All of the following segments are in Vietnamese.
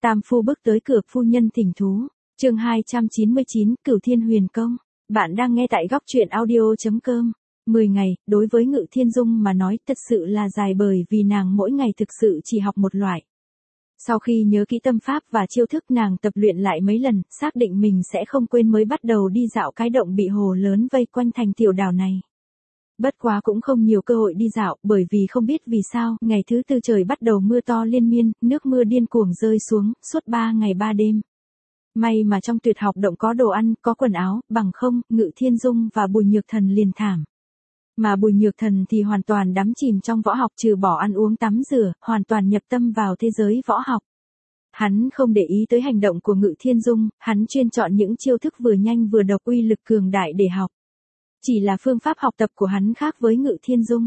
Tam phu bước tới cửa, phu nhân thỉnh thú. Chương 299, Cửu Thiên Huyền Công. Bạn đang nghe tại góc truyện audio.com. 10 ngày, đối với Ngự Thiên Dung mà nói thật sự là dài bởi vì nàng mỗi ngày thực sự chỉ học một loại. Sau khi nhớ kỹ tâm pháp và chiêu thức nàng tập luyện lại mấy lần, xác định mình sẽ không quên mới bắt đầu đi dạo cái động bị hồ lớn vây quanh thành tiểu đảo này. Bất quá cũng không nhiều cơ hội đi dạo, bởi vì không biết vì sao, ngày thứ tư trời bắt đầu mưa to liên miên, nước mưa điên cuồng rơi xuống, suốt 3 ngày 3 đêm. May mà trong Tuyệt Học Động có đồ ăn, có quần áo, bằng không, Ngự Thiên Dung và Bùi Nhược Thần liền thảm. Mà Bùi Nhược Thần thì hoàn toàn đắm chìm trong võ học, trừ bỏ ăn uống tắm rửa, hoàn toàn nhập tâm vào thế giới võ học. Hắn không để ý tới hành động của Ngự Thiên Dung, hắn chuyên chọn những chiêu thức vừa nhanh vừa độc uy lực cường đại để học. Chỉ là phương pháp học tập của hắn khác với Ngự Thiên Dung.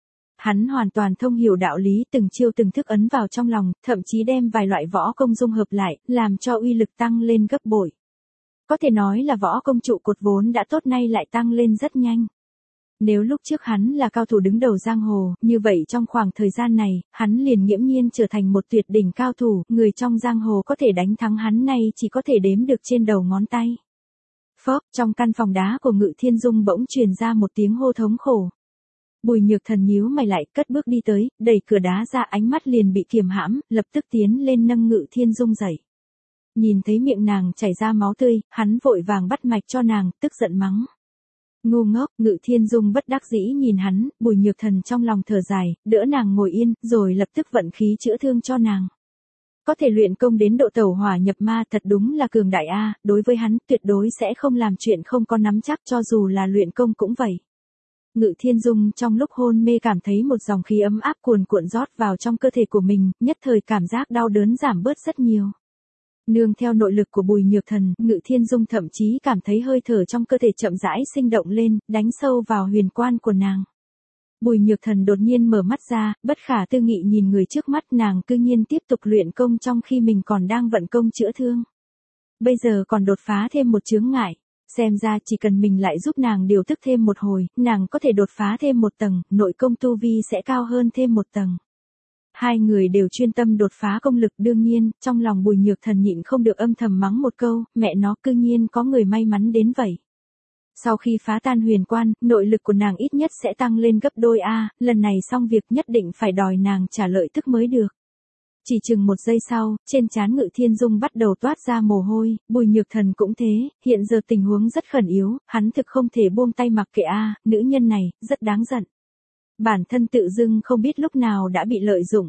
Hắn hoàn toàn thông hiểu đạo lý, từng chiêu từng thức ấn vào trong lòng, thậm chí đem vài loại võ công dung hợp lại, làm cho uy lực tăng lên gấp bội. Có thể nói là võ công trụ cột vốn đã tốt nay lại tăng lên rất nhanh. Nếu lúc trước hắn là cao thủ đứng đầu giang hồ, như vậy trong khoảng thời gian này, hắn liền nghiễm nhiên trở thành một tuyệt đỉnh cao thủ, người trong giang hồ có thể đánh thắng hắn nay chỉ có thể đếm được trên đầu ngón tay. Phốc, trong căn phòng đá của Ngự Thiên Dung bỗng truyền ra một tiếng hô thống khổ. Bùi Nhược Thần nhíu mày lại, cất bước đi tới, đẩy cửa đá ra, ánh mắt liền bị kiềm hãm, lập tức tiến lên nâng Ngự Thiên Dung dậy. Nhìn thấy miệng nàng chảy ra máu tươi, hắn vội vàng bắt mạch cho nàng, tức giận mắng. Ngu ngốc, Ngự Thiên Dung bất đắc dĩ nhìn hắn, Bùi Nhược Thần trong lòng thở dài, đỡ nàng ngồi yên, rồi lập tức vận khí chữa thương cho nàng. Có thể luyện công đến độ tẩu hỏa nhập ma thật đúng là cường đại a, đối với hắn tuyệt đối sẽ không làm chuyện không có nắm chắc cho dù là luyện công cũng vậy. Ngự Thiên Dung trong lúc hôn mê cảm thấy một dòng khí ấm áp cuồn cuộn rót vào trong cơ thể của mình, nhất thời cảm giác đau đớn giảm bớt rất nhiều. Nương theo nội lực của Bùi Nhược Thần, Ngự Thiên Dung thậm chí cảm thấy hơi thở trong cơ thể chậm rãi sinh động lên, đánh sâu vào huyền quan của nàng. Bùi Nhược Thần đột nhiên mở mắt ra, bất khả tư nghị nhìn người trước mắt, nàng cư nhiên tiếp tục luyện công trong khi mình còn đang vận công chữa thương. Bây giờ còn đột phá thêm một chướng ngại. Xem ra chỉ cần mình lại giúp nàng điều tức thêm một hồi, nàng có thể đột phá thêm một tầng, nội công tu vi sẽ cao hơn thêm một tầng. Hai người đều chuyên tâm đột phá công lực, đương nhiên, trong lòng Bùi Nhược Thần nhịn không được âm thầm mắng một câu, mẹ nó cư nhiên có người may mắn đến vậy. Sau khi phá tan huyền quan, nội lực của nàng ít nhất sẽ tăng lên gấp đôi a, lần này xong việc nhất định phải đòi nàng trả lợi tức mới được. Chỉ chừng một giây sau, trên trán Ngự Thiên Dung bắt đầu toát ra mồ hôi, Bùi Nhược Thần cũng thế, hiện giờ tình huống rất khẩn yếu, hắn thực không thể buông tay mặc kệ a, nữ nhân này, rất đáng giận. Bản thân tự dưng không biết lúc nào đã bị lợi dụng.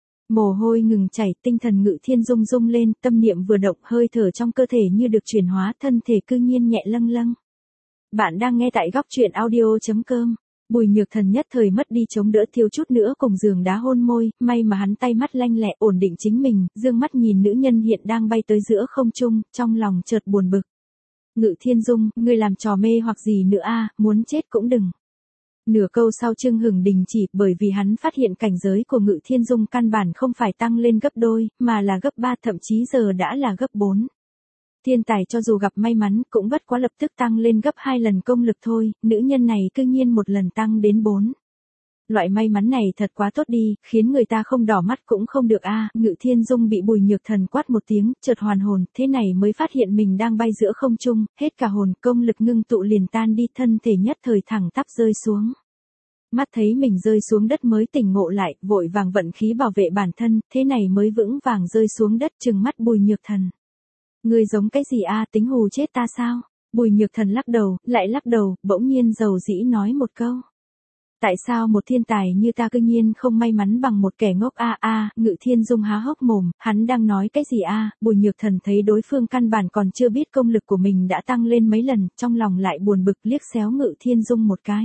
Mồ hôi ngừng chảy, tinh thần Ngự Thiên Dung rung lên, tâm niệm vừa động, hơi thở trong cơ thể như được chuyển hóa, thân thể cư nhiên nhẹ lâng lâng. Bạn đang nghe tại góc truyện audio.com. Bùi Nhược Thần nhất thời mất đi chống đỡ, thiếu chút nữa cùng giường đá hôn môi, may mà hắn tay mắt lanh lẹ ổn định chính mình, dương mắt nhìn nữ nhân hiện đang bay tới giữa không trung, trong lòng chợt buồn bực. Ngự Thiên Dung, ngươi làm trò mê hoặc gì nữa a, muốn chết cũng đừng. Nửa câu sau Trương Hừng đình chỉ, bởi vì hắn phát hiện cảnh giới của Ngự Thiên Dung căn bản không phải tăng lên gấp đôi, mà là gấp 3, thậm chí giờ đã là gấp 4. Thiên tài cho dù gặp may mắn cũng bất quá lập tức tăng lên gấp 2 lần công lực thôi, nữ nhân này cư nhiên một lần tăng đến 4. Loại may mắn này thật quá tốt đi, khiến người ta không đỏ mắt cũng không được a. Ngự Thiên Dung bị Bùi Nhược Thần quát một tiếng, chợt hoàn hồn, thế này mới phát hiện mình đang bay giữa không trung, hết cả hồn, công lực ngưng tụ liền tan đi, thân thể nhất thời thẳng tắp rơi xuống. Mắt thấy mình rơi xuống đất mới tỉnh ngộ lại, vội vàng vận khí bảo vệ bản thân, thế này mới vững vàng rơi xuống đất, trừng mắt Bùi Nhược Thần. Ngươi giống cái gì a, tính hù chết ta sao? Bùi Nhược Thần lắc đầu, lại lắc đầu, bỗng nhiên dầu dĩ nói một câu. Tại sao một thiên tài như ta cư nhiên không may mắn bằng một kẻ ngốc a? Ngự Thiên Dung há hốc mồm, hắn đang nói cái gì a? Bùi Nhược Thần thấy đối phương căn bản còn chưa biết công lực của mình đã tăng lên mấy lần, trong lòng lại buồn bực, liếc xéo Ngự Thiên Dung một cái.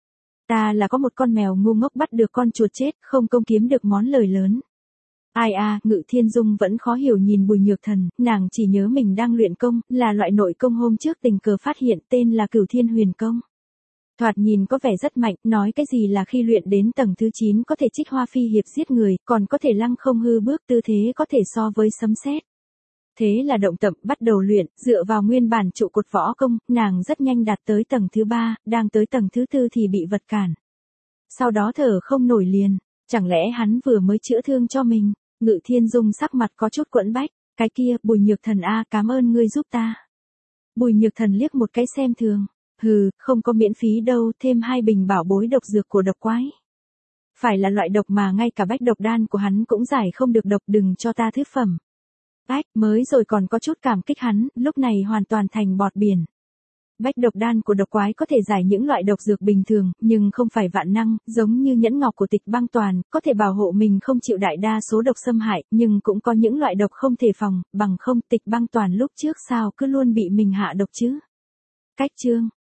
Ta là có một con mèo ngu ngốc bắt được con chuột chết, không công kiếm được món lời lớn. Ai a, Ngự Thiên Dung vẫn khó hiểu nhìn Bùi Nhược Thần, nàng chỉ nhớ mình đang luyện công, là loại nội công hôm trước tình cờ phát hiện, tên là Cửu Thiên Huyền Công. Thoạt nhìn có vẻ rất mạnh, nói cái gì là khi luyện đến tầng thứ 9 có thể trích hoa phi hiệp giết người, còn có thể lăng không hư bước, tư thế có thể so với sấm sét. Thế là động tập bắt đầu luyện, dựa vào nguyên bản trụ cột võ công, nàng rất nhanh đạt tới tầng thứ 3, đang tới tầng thứ 4 thì bị vật cản. Sau đó thở không nổi liền, chẳng lẽ hắn vừa mới chữa thương cho mình? Ngự Thiên Dung sắc mặt có chút quẫn bách, Cái kia, Bùi Nhược Thần a, cảm ơn ngươi giúp ta. Bùi Nhược Thần liếc một cái xem thường. Hừ, không có miễn phí đâu, thêm 2 bình bảo bối độc dược của độc quái. Phải là loại độc mà ngay cả bách độc đan của hắn cũng giải không được độc, đừng cho ta thứ phẩm. Ách, mới rồi còn có chút cảm kích hắn, lúc này hoàn toàn thành bọt biển. Bách độc đan của độc quái có thể giải những loại độc dược bình thường, nhưng không phải vạn năng, giống như nhẫn ngọc của Tịch Băng Toàn, có thể bảo hộ mình không chịu đại đa số độc xâm hại, nhưng cũng có những loại độc không thể phòng, bằng không Tịch Băng Toàn lúc trước sao cứ luôn bị mình hạ độc chứ. Cách chương